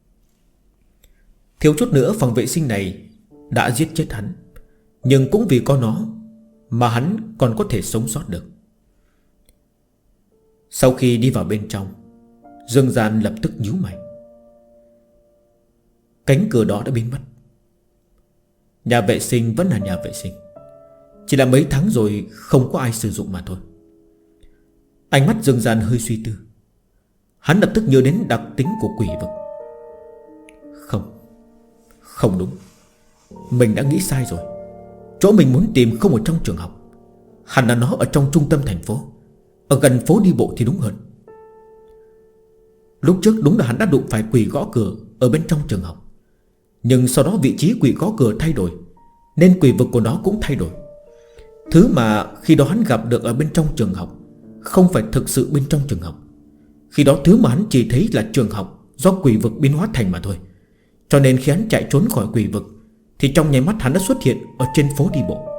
Thiếu chút nữa phòng vệ sinh này đã giết chết hắn, nhưng cũng vì có nó mà hắn còn có thể sống sót được. Sau khi đi vào bên trong, Dương Gian lập tức nhíu mày. Cánh cửa đó đã biến mất. Nhà vệ sinh vẫn là nhà vệ sinh, chỉ là mấy tháng rồi không có ai sử dụng mà thôi. Ánh mắt Dương Gian hơi suy tư. Hắn lập tức nhớ đến đặc tính của quỷ vực. Không đúng, Mình đã nghĩ sai rồi. Chỗ mình muốn tìm không ở trong trường học, hẳn là nó ở trong trung tâm thành phố, ở gần phố đi bộ thì đúng hơn. Lúc trước đúng là hắn đã đụng phải quỷ gõ cửa ở bên trong trường học, nhưng sau đó vị trí quỷ gõ cửa thay đổi, nên quỷ vực của nó cũng thay đổi. Thứ mà khi đó hắn gặp được ở bên trong trường học không phải thực sự bên trong trường học. Khi đó thứ mà hắn chỉ thấy là trường học do quỷ vực biến hóa thành mà thôi. Cho nên khi hắn chạy trốn khỏi quỷ vực thì trong nháy mắt hắn đã xuất hiện ở trên phố đi bộ.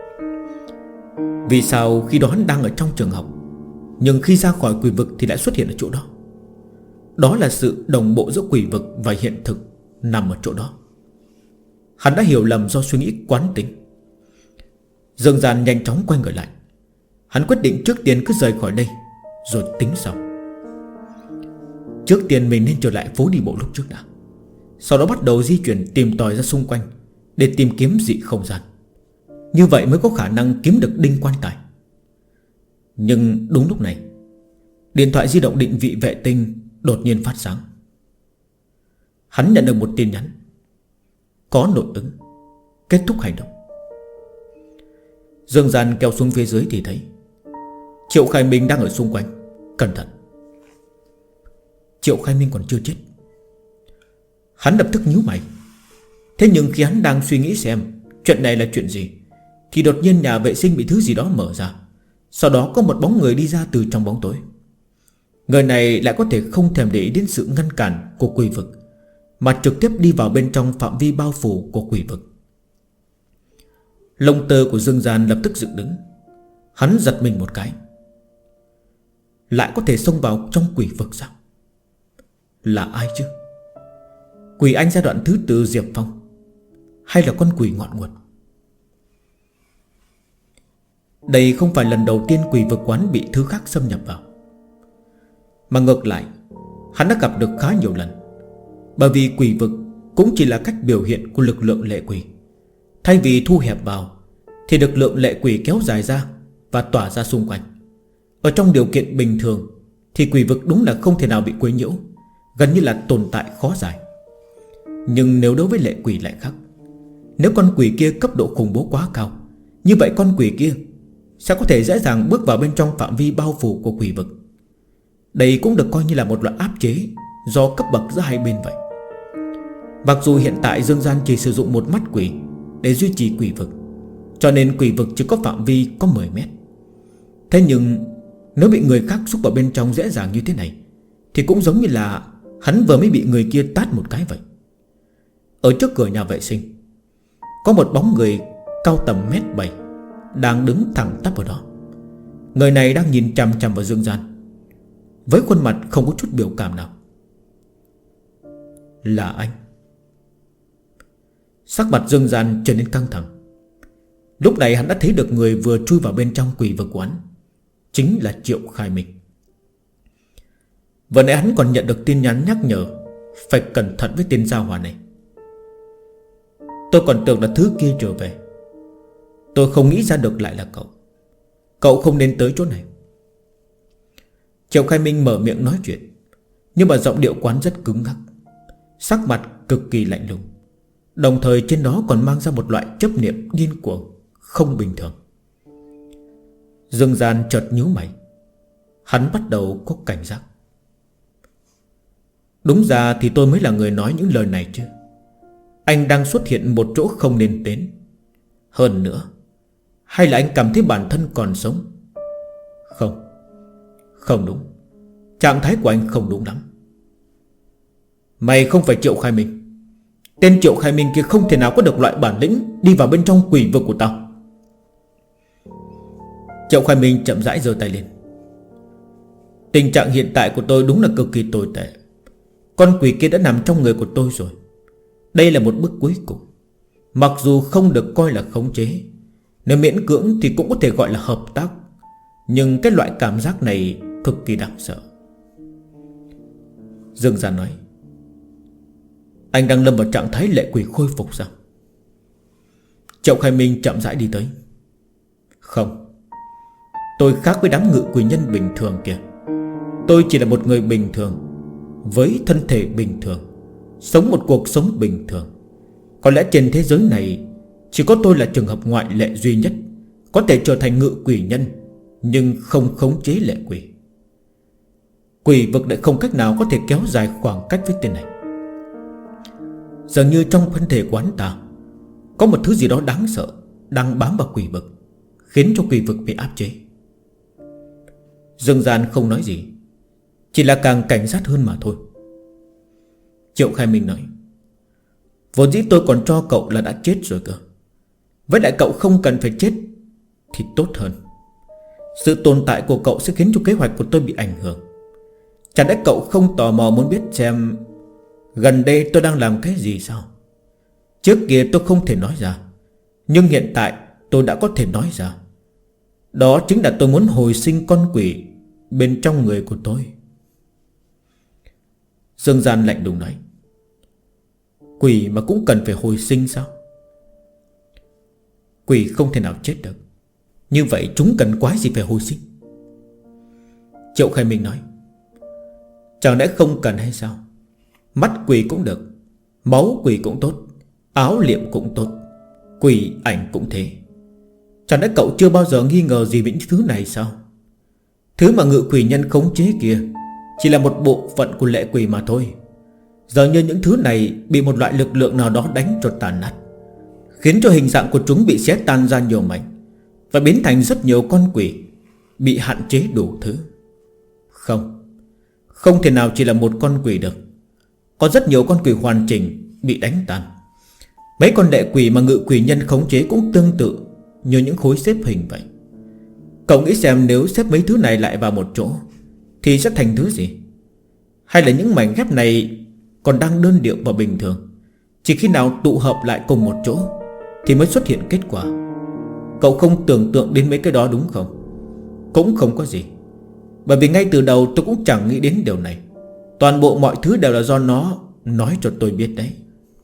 Vì sao khi đó hắn đang ở trong trường học, nhưng khi ra khỏi quỷ vực thì lại xuất hiện ở chỗ đó? Đó là sự đồng bộ giữa quỷ vực và hiện thực nằm ở chỗ đó. Hắn đã hiểu lầm do suy nghĩ quán tính. Dương Gian nhanh chóng quay người lại. Hắn quyết định trước tiên cứ rời khỏi đây rồi tính sau. Trước tiên mình nên trở lại phố đi bộ lúc trước đã, sau đó bắt đầu di chuyển tìm tòi ra xung quanh để tìm kiếm dị không gian. Như vậy mới có khả năng kiếm được đinh quan tài. Nhưng đúng lúc này, điện thoại di động định vị vệ tinh đột nhiên phát sáng. Hắn nhận được một tin nhắn: có nội ứng, kết thúc hành động. Dương Gian kéo xuống phía dưới thì thấy Triệu Khai Minh đang ở xung quanh. Cẩn thận, Triệu Khai Minh còn chưa chết. Hắn lập tức nhíu mày. Thế nhưng khi hắn đang suy nghĩ xem chuyện này là chuyện gì thì đột nhiên nhà vệ sinh bị thứ gì đó mở ra. Sau đó có một bóng người đi ra từ trong bóng tối. Người này lại có thể không thèm để ý đến sự ngăn cản của quỷ vực, mà trực tiếp đi vào bên trong phạm vi bao phủ của quỷ vực. Lông tơ của Dương Gian lập tức dựng đứng. Hắn giật mình một cái. Lại có thể xông vào trong quỷ vực sao? Là ai chứ? Quỷ Anh giai đoạn thứ 4 Diệp Phong, hay là con quỷ ngọn nguồn? Đây không phải lần đầu tiên quỷ vực quán bị thứ khác xâm nhập vào, mà ngược lại hắn đã gặp được khá nhiều lần. Bởi vì quỷ vực cũng chỉ là cách biểu hiện của lực lượng lệ quỷ. Thay vì thu hẹp vào thì lực lượng lệ quỷ kéo dài ra và tỏa ra xung quanh. Ở trong điều kiện bình thường thì quỷ vực đúng là không thể nào bị quấy nhiễu, gần như là tồn tại khó giải. Nhưng nếu đối với lệ quỷ lại khác. Nếu con quỷ kia cấp độ khủng bố quá cao, như vậy con quỷ kia sẽ có thể dễ dàng bước vào bên trong phạm vi bao phủ của quỷ vực. Đây cũng được coi như là một loại áp chế do cấp bậc giữa hai bên vậy. Mặc dù hiện tại Dương Gian chỉ sử dụng một mắt quỷ để duy trì quỷ vực, cho nên quỷ vực chỉ có phạm vi có 10 mét. Thế nhưng nếu bị người khác xúc vào bên trong dễ dàng như thế này thì cũng giống như là hắn vừa mới bị người kia tát một cái vậy. Ở trước cửa nhà vệ sinh có một bóng người cao tầm 1m7 đang đứng thẳng tắp ở đó. Người này đang nhìn chằm chằm vào Dương Gian với khuôn mặt không có chút biểu cảm nào. Là anh. Sắc mặt Dương Gian trở nên căng thẳng. Lúc này hắn đã thấy được người vừa chui vào bên trong quỷ vực quán chính là Triệu Khai Minh. Vừa nãy hắn còn nhận được tin nhắn nhắc nhở phải cẩn thận với tên gia hỏa này. Tôi còn tưởng là thứ kia trở về. Tôi không nghĩ ra được lại là cậu. Cậu không nên tới chỗ này. Triệu Khai Minh mở miệng nói chuyện, nhưng mà giọng điệu quán rất cứng ngắc, sắc mặt cực kỳ lạnh lùng, đồng thời trên đó còn mang ra một loại chấp niệm điên cuồng không bình thường. Dương Gian chợt nhíu mày. Hắn bắt đầu có cảnh giác. Đúng ra thì tôi mới là người nói những lời này chứ. Anh đang xuất hiện một chỗ không nên đến. Hơn nữa, hay là anh cảm thấy bản thân còn sống? Không, không đúng. Trạng thái của anh không đúng lắm. Mày không phải Triệu Khai Minh. Tên Triệu Khai Minh kia không thể nào có được loại bản lĩnh đi vào bên trong quỷ vực của tao. Triệu Khai Minh chậm rãi giơ tay lên. Tình trạng hiện tại của tôi đúng là cực kỳ tồi tệ. Con quỷ kia đã nằm trong người của tôi rồi. Đây là một bước cuối cùng. Mặc dù không được coi là khống chế, nếu miễn cưỡng thì cũng có thể gọi là hợp tác, nhưng cái loại cảm giác này cực kỳ đáng sợ. Dương Gian nói. Anh đang lâm vào trạng thái lệ quỷ khôi phục sao? Triệu Khai Minh chậm rãi đi tới. Không, tôi khác với đám ngự quỷ nhân bình thường kìa. Tôi chỉ là một người bình thường, với thân thể bình thường, sống một cuộc sống bình thường. Có lẽ trên thế giới này chỉ có tôi là trường hợp ngoại lệ duy nhất có thể trở thành ngự quỷ nhân, nhưng không khống chế lệ quỷ. Quỷ vực lại không cách nào có thể kéo dài khoảng cách với tên này. Dường như trong thân thể của hắn ta có một thứ gì đó đáng sợ đang bám vào quỷ vực, khiến cho quỷ vực bị áp chế. Dương Gian không nói gì, chỉ là càng cảnh giác hơn mà thôi. Triệu Khai Minh nói: vốn dĩ tôi còn cho cậu là đã chết rồi cơ. Với lại cậu không cần phải chết thì tốt hơn. Sự tồn tại của cậu sẽ khiến cho kế hoạch của tôi bị ảnh hưởng. Chẳng lẽ cậu không tò mò muốn biết xem gần đây tôi đang làm cái gì sao? Trước kia tôi không thể nói ra, nhưng hiện tại tôi đã có thể nói ra. Đó chính là tôi muốn hồi sinh con quỷ bên trong người của tôi. Dương Gian lạnh lùng nói: quỷ mà cũng cần phải hồi sinh sao? Quỷ không thể nào chết được, như vậy chúng cần quái gì phải hồi sinh? Triệu Khai Minh nói: chẳng lẽ không cần hay sao? Mắt quỷ cũng được, máu quỷ cũng tốt, áo liệm cũng tốt, quỷ ảnh cũng thế. Chẳng lẽ cậu chưa bao giờ nghi ngờ gì về những thứ này sao? Thứ mà ngự quỷ nhân khống chế kia chỉ là một bộ phận của lệ quỷ mà thôi. Giờ như những thứ này bị một loại lực lượng nào đó đánh cho tàn nát, khiến cho hình dạng của chúng bị xé tan ra nhiều mảnh, và biến thành rất nhiều con quỷ bị hạn chế đủ thứ. Không thể nào chỉ là một con quỷ được. Có rất nhiều con quỷ hoàn chỉnh bị đánh tan. Mấy con lệ quỷ mà ngự quỷ nhân khống chế cũng tương tự như những khối xếp hình vậy. Cậu nghĩ xem nếu xếp mấy thứ này lại vào một chỗ thì sẽ thành thứ gì? Hay là những mảnh ghép này còn đang đơn điệu và bình thường, chỉ khi nào tụ hợp lại cùng một chỗ thì mới xuất hiện kết quả? Cậu không tưởng tượng đến mấy cái đó đúng không? Cũng không có gì, bởi vì ngay từ đầu tôi cũng chẳng nghĩ đến điều này. Toàn bộ mọi thứ đều là do nó nói cho tôi biết đấy.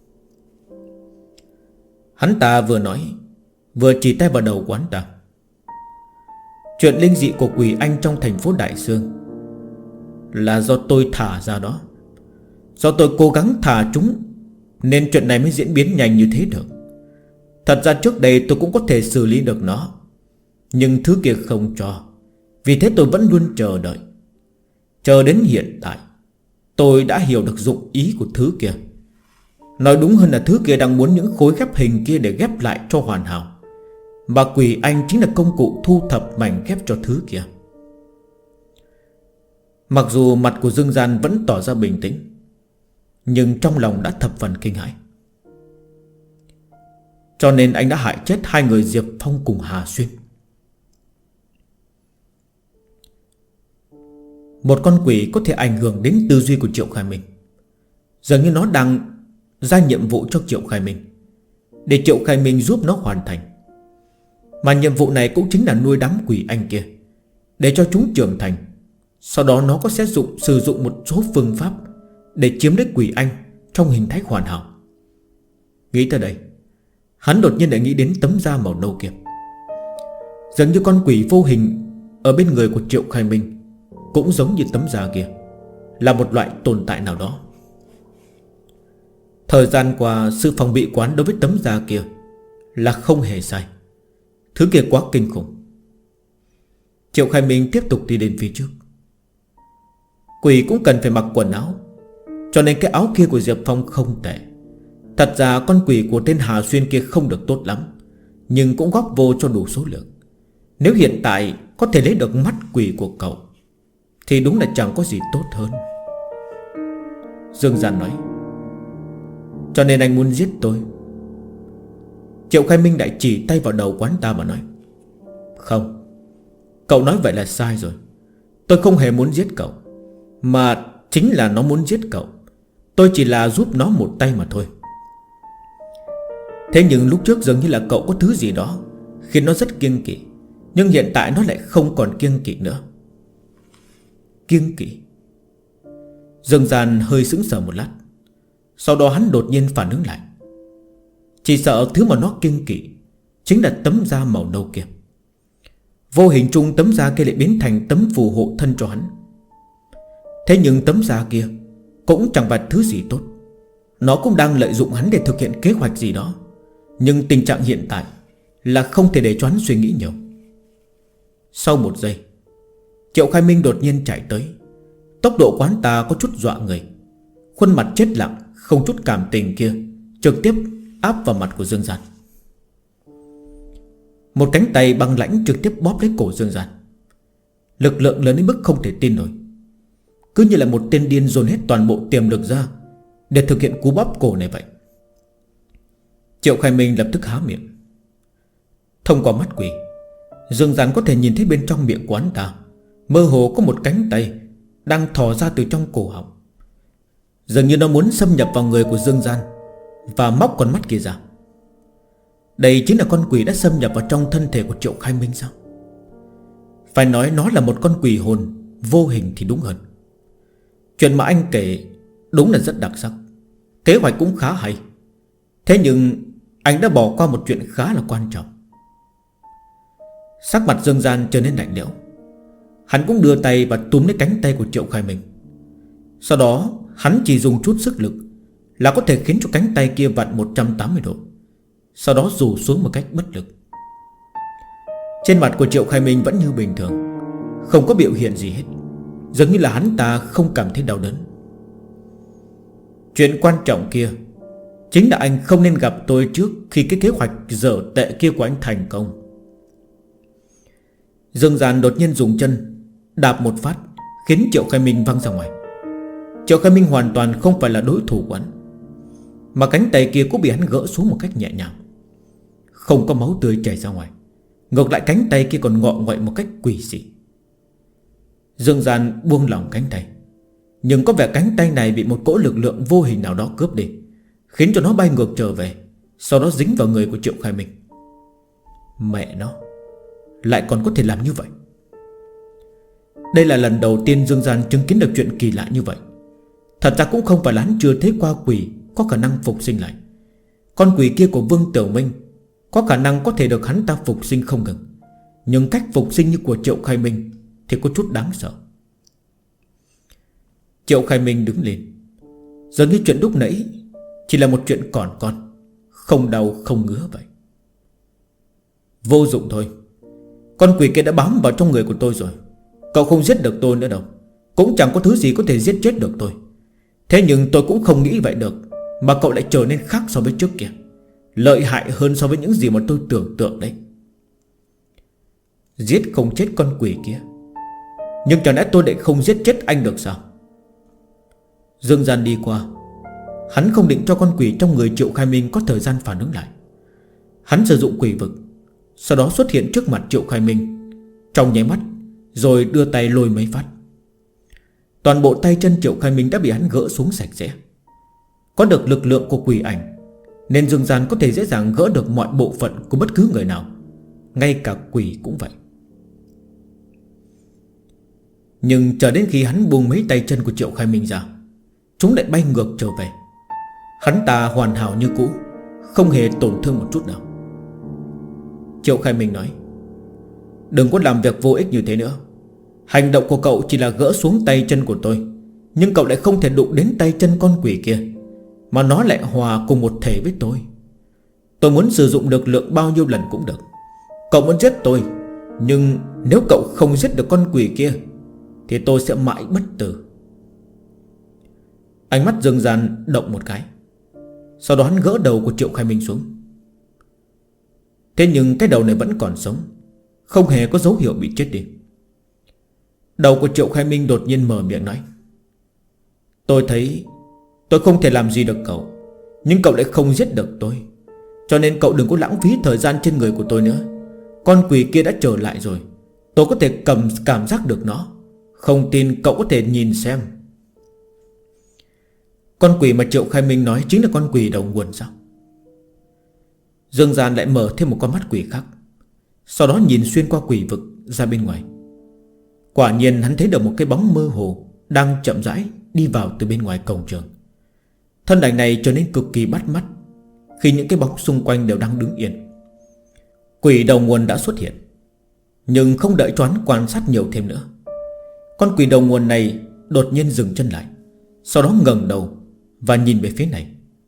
Hắn ta vừa nói vừa chỉ tay vào đầu của hắn ta. Chuyện linh dị của quỷ anh trong thành phố Đại Sương là do tôi thả ra đó. Do tôi cố gắng thả chúng nên chuyện này mới diễn biến nhanh như thế được. Thật ra trước đây tôi cũng có thể xử lý được nó, nhưng thứ kia không cho. Vì thế tôi vẫn luôn chờ đợi. Chờ đến hiện tại tôi đã hiểu được dụng ý của thứ kia. Nói đúng hơn là thứ kia đang muốn những khối ghép hình kia để ghép lại cho hoàn hảo, mà quỷ anh chính là công cụ thu thập mảnh ghép cho thứ kia. Mặc dù mặt của Dương Gian vẫn tỏ ra bình tĩnh, nhưng trong lòng đã thập phần kinh hãi. Cho nên anh đã hại chết hai người Diệp Phong cùng Hà Xuyên. Một con quỷ có thể ảnh hưởng đến tư duy của Triệu Khai Minh. Dường như nó đang ra nhiệm vụ cho Triệu Khai Minh, để Triệu Khai Minh giúp nó hoàn thành. Mà nhiệm vụ này cũng chính là nuôi đám quỷ anh kia, để cho chúng trưởng thành. Sau đó nó có sẽ sử dụng một số phương pháp để chiếm lấy quỷ anh trong hình thái hoàn hảo. Nghĩ tới đây, hắn đột nhiên lại nghĩ đến tấm da màu nâu kia. Dường như con quỷ vô hình ở bên người của Triệu Khai Minh cũng giống như tấm da kia, là một loại tồn tại nào đó. Thời gian qua, sự phòng bị quán đối với tấm da kia là không hề sai. Thứ kia quá kinh khủng. Triệu Khai Minh tiếp tục đi đến phía trước. Quỷ cũng cần phải mặc quần áo, cho nên cái áo kia của Diệp Phong không tệ. Thật ra con quỷ của tên Hà Xuyên kia không được tốt lắm, nhưng cũng góp vô cho đủ số lượng. Nếu hiện tại có thể lấy được mắt quỷ của cậu thì đúng là chẳng có gì tốt hơn. Dương Gian nói: cho nên anh muốn giết tôi? Triệu Khai Minh lại chỉ tay vào đầu quán ta mà nói: không, cậu nói vậy là sai rồi. Tôi không hề muốn giết cậu, mà chính là nó muốn giết cậu. Tôi chỉ là giúp nó một tay mà thôi. Thế nhưng lúc trước dường như là cậu có thứ gì đó khiến nó rất kiêng kỵ, nhưng hiện tại nó lại không còn kiêng kỵ nữa. Kiêng kỵ? Dương Gian hơi sững sờ một lát, sau đó hắn đột nhiên phản ứng lại. Chỉ sợ thứ mà nó kiêng kỵ chính là tấm da màu nâu kia. Vô hình chung tấm da kia lại biến thành tấm phù hộ thân cho hắn. Thế nhưng tấm da kia cũng chẳng phải thứ gì tốt, nó cũng đang lợi dụng hắn để thực hiện kế hoạch gì đó. Nhưng tình trạng hiện tại là không thể để cho hắn suy nghĩ nhiều. Sau một giây, Triệu Khai Minh đột nhiên chạy tới. Tốc độ của hắn ta có chút dọa người. Khuôn mặt chết lặng, không chút cảm tình kia trực tiếp áp vào mặt của Dương Gian. Một cánh tay băng lãnh trực tiếp bóp lấy cổ Dương Gian. Lực lượng lớn đến mức không thể tin nổi. Cứ như là một tên điên dồn hết toàn bộ tiềm lực ra để thực hiện cú bóp cổ này vậy. Triệu Khai Minh lập tức há miệng. Thông qua mắt quỷ, Dương Gian có thể nhìn thấy bên trong miệng của hắn ta mơ hồ có một cánh tay đang thò ra từ trong cổ họng. Dường như nó muốn xâm nhập vào người của Dương Gian và móc con mắt kia ra. Đây chính là con quỷ đã xâm nhập vào trong thân thể của Triệu Khai Minh sao? Phải nói nó là một con quỷ hồn vô hình thì đúng hơn. Chuyện mà anh kể đúng là rất đặc sắc, kế hoạch cũng khá hay. Thế nhưng anh đã bỏ qua một chuyện khá là quan trọng. Sắc mặt Dương Gian trở nên lạnh lẽo. Hắn cũng đưa tay và túm lấy cánh tay của Triệu Khai Minh. Sau đó hắn chỉ dùng chút sức lực là có thể khiến cho cánh tay kia vặn 180 độ, sau đó rủ xuống một cách bất lực. Trên mặt của Triệu Khai Minh vẫn như bình thường, không có biểu hiện gì hết, dường như là hắn ta không cảm thấy đau đớn. Chuyện quan trọng kia chính là anh không nên gặp tôi trước khi cái kế hoạch dở tệ kia của anh thành công. Dương Gian đột nhiên dùng chân đạp một phát, khiến Triệu Khai Minh văng ra ngoài. Triệu Khai Minh hoàn toàn không phải là đối thủ của hắn, mà cánh tay kia cũng bị hắn gỡ xuống một cách nhẹ nhàng. Không có máu tươi chảy ra ngoài, ngược lại cánh tay kia còn ngọ nguậy một cách quỷ dị. Dương Gian buông lỏng cánh tay, nhưng có vẻ cánh tay này bị một cỗ lực lượng vô hình nào đó cướp đi, khiến cho nó bay ngược trở về, sau đó dính vào người của Triệu Khai Minh. Mẹ nó, lại còn có thể làm như vậy. Đây là lần đầu tiên Dương Gian chứng kiến được chuyện kỳ lạ như vậy. Thật ra cũng không phải là hắn chưa thấy qua quỷ có khả năng phục sinh lại. Con quỷ kia của Vương Tiểu Minh có khả năng có thể được hắn ta phục sinh không ngừng, nhưng cách phục sinh như của Triệu Khai Minh thì có chút đáng sợ. Triệu Khai Minh đứng lên, dường như chuyện lúc nãy chỉ là một chuyện còn con, không đau không ngứa vậy. Vô dụng thôi, con quỷ kia đã bám vào trong người của tôi rồi. Cậu không giết được tôi nữa đâu, cũng chẳng có thứ gì có thể giết chết được tôi. Thế nhưng tôi cũng không nghĩ vậy được, mà cậu lại trở nên khác so với trước kia, lợi hại hơn so với những gì mà tôi tưởng tượng đấy. Giết không chết con quỷ kia, nhưng chẳng lẽ tôi lại không giết chết anh được sao? Dương Gian đi qua, hắn không định cho con quỷ trong người Triệu Khai Minh có thời gian phản ứng lại. Hắn sử dụng quỷ vực, sau đó xuất hiện trước mặt Triệu Khai Minh trong nháy mắt, rồi đưa tay lôi mấy phát. Toàn bộ tay chân Triệu Khai Minh đã bị hắn gỡ xuống sạch sẽ. Có được lực lượng của quỷ ảnh, nên Dương Gian có thể dễ dàng gỡ được mọi bộ phận của bất cứ người nào, ngay cả quỷ cũng vậy. Nhưng chờ đến khi hắn buông mấy tay chân của Triệu Khai Minh ra, chúng lại bay ngược trở về. Hắn ta hoàn hảo như cũ, không hề tổn thương một chút nào. Triệu Khai Minh nói: đừng có làm việc vô ích như thế nữa. Hành động của cậu chỉ là gỡ xuống tay chân của tôi, nhưng cậu lại không thể đụng đến tay chân con quỷ kia, mà nó lại hòa cùng một thể với tôi. Tôi muốn sử dụng lực lượng bao nhiêu lần cũng được. Cậu muốn giết tôi, nhưng nếu cậu không giết được con quỷ kia thì tôi sẽ mãi bất tử. Ánh mắt Dương Gian động một cái, sau đó hắn gỡ đầu của Triệu Khai Minh xuống. Thế nhưng cái đầu này vẫn còn sống, không hề có dấu hiệu bị chết đi. Đầu của Triệu Khai Minh đột nhiên mở miệng nói: tôi thấy tôi không thể làm gì được cậu, nhưng cậu lại không giết được tôi, cho nên cậu đừng có lãng phí thời gian trên người của tôi nữa. Con quỷ kia đã trở lại rồi, tôi có thể cảm giác được nó. Không tin cậu có thể nhìn xem. Con quỷ mà Triệu Khai Minh nói chính là con quỷ đầu nguồn sao? Dương Gian lại mở thêm một con mắt quỷ khác, sau đó nhìn xuyên qua quỷ vực ra bên ngoài. Quả nhiên hắn thấy được một cái bóng mơ hồ đang chậm rãi đi vào từ bên ngoài cổng trường. Thân ảnh này trở nên cực kỳ bắt mắt khi những cái bóng xung quanh đều đang đứng yên. Quỷ đầu nguồn đã xuất hiện, nhưng không đợi cho hắn quan sát nhiều thêm nữa. Con quỷ đầu nguồn này đột nhiên dừng chân lại, sau đó ngẩng đầu và nhìn về phía này,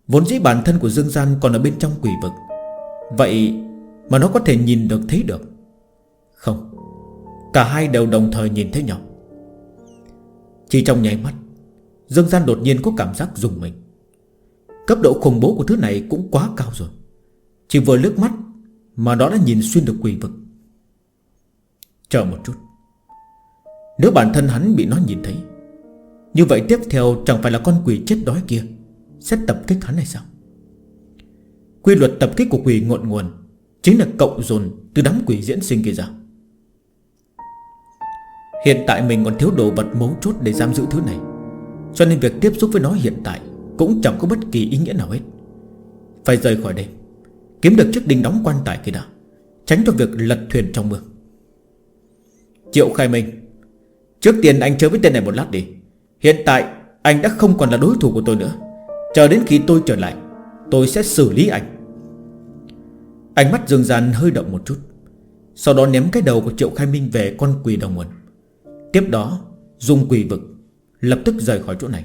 Vốn dĩ bản thân của Dương Gian còn ở bên trong quỷ vực, vậy mà nó có thể nhìn được thấy được? Không, cả hai đều đồng thời nhìn thấy nhau. Chỉ trong nháy mắt, Dương Gian đột nhiên có cảm giác rùng mình. Cấp độ khủng bố của thứ này cũng quá cao rồi. Chỉ vừa liếc mắt mà nó đã nhìn xuyên được quỷ vực. Chờ một chút, nếu bản thân hắn bị nó nhìn thấy, như vậy tiếp theo chẳng phải là con quỷ chết đói kia sẽ tập kích hắn hay sao? Quy luật tập kích của quỷ ngọn nguồn chính là cộng dồn từ đám quỷ diễn sinh kia ra. Hiện tại mình còn thiếu đồ vật mấu chốt để giam giữ thứ này, cho nên việc tiếp xúc với nó hiện tại cũng chẳng có bất kỳ ý nghĩa nào hết. Phải rời khỏi đây, kiếm được chiếc đinh đóng quan tài kia đã, tránh cho việc lật thuyền trong mưa. Triệu Khai Minh, trước tiên anh chơi với tên này một lát đi. Hiện tại anh đã không còn là đối thủ của tôi nữa. Chờ đến khi tôi trở lại, tôi sẽ xử lý anh. Ánh mắt Dương Gian hơi động một chút, sau đó ném cái đầu của Triệu Khai Minh về con quỷ đầu nguồn. Tiếp đó dùng quỷ vực lập tức rời khỏi chỗ này.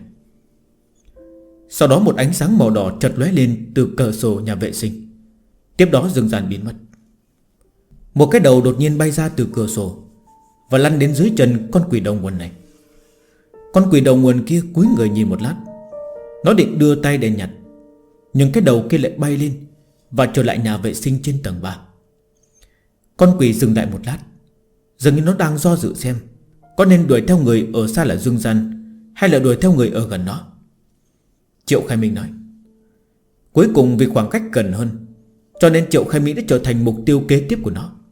Sau đó một ánh sáng màu đỏ chợt lóe lên từ cửa sổ nhà vệ sinh. Tiếp đó Dương Gian biến mất. Một cái đầu đột nhiên bay ra từ cửa sổ và lăn đến dưới chân con quỷ đầu nguồn này. Con quỷ đầu nguồn kia cúi người nhìn một lát, nó định đưa tay để nhặt, nhưng cái đầu kia lại bay lên và trở lại nhà vệ sinh trên tầng 3. Con quỷ dừng lại một lát, dường như nó đang do dự xem có nên đuổi theo người ở xa là Dương Gian hay là đuổi theo người ở gần nó. Triệu Khai Minh nói. Cuối cùng vì khoảng cách gần hơn, cho nên Triệu Khai Minh đã trở thành mục tiêu kế tiếp của nó.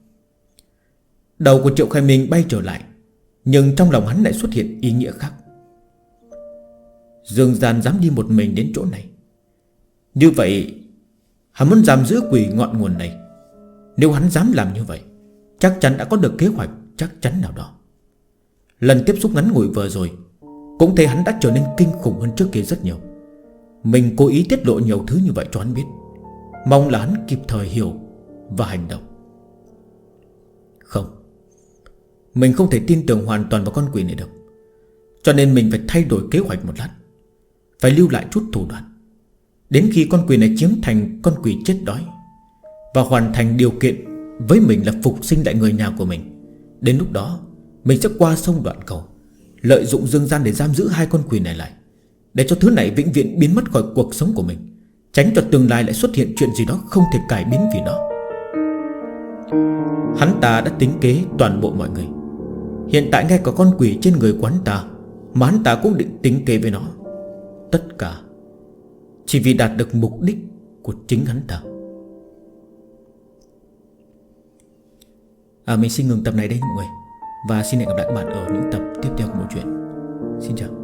Đầu của Triệu Khai Minh bay trở lại, nhưng trong lòng hắn lại xuất hiện ý nghĩa khác. Dương Gian dám đi một mình đến chỗ này, như vậy hắn muốn giam giữ quỷ ngọn nguồn này. Nếu hắn dám làm như vậy, chắc chắn đã có được kế hoạch chắc chắn nào đó. Lần tiếp xúc ngắn ngủi vừa rồi cũng thấy hắn đã trở nên kinh khủng hơn trước kia rất nhiều. Mình cố ý tiết lộ nhiều thứ như vậy cho hắn biết, mong là hắn kịp thời hiểu và hành động. Không, mình không thể tin tưởng hoàn toàn vào con quỷ này được, cho nên mình phải thay đổi kế hoạch một lát, phải lưu lại chút thủ đoạn. Đến khi con quỷ này chiếm thành con quỷ chết đói và hoàn thành điều kiện với mình là phục sinh lại người nhà của mình, đến lúc đó mình sẽ qua sông đoạn cầu, lợi dụng Dương Gian để giam giữ hai con quỷ này lại, để cho thứ này vĩnh viễn biến mất khỏi cuộc sống của mình, tránh cho tương lai lại xuất hiện chuyện gì đó không thể cải biến vì nó. Hắn ta đã tính kế toàn bộ mọi người. Hiện tại ngay cả con quỷ trên người quán ta mà hắn ta cũng định tính kế với nó. Tất cả chỉ vì đạt được mục đích của chính hắn ta. Mình xin ngừng tập này đây mọi người, và xin hẹn gặp lại các bạn ở những tập tiếp theo của bộ truyện. Xin chào.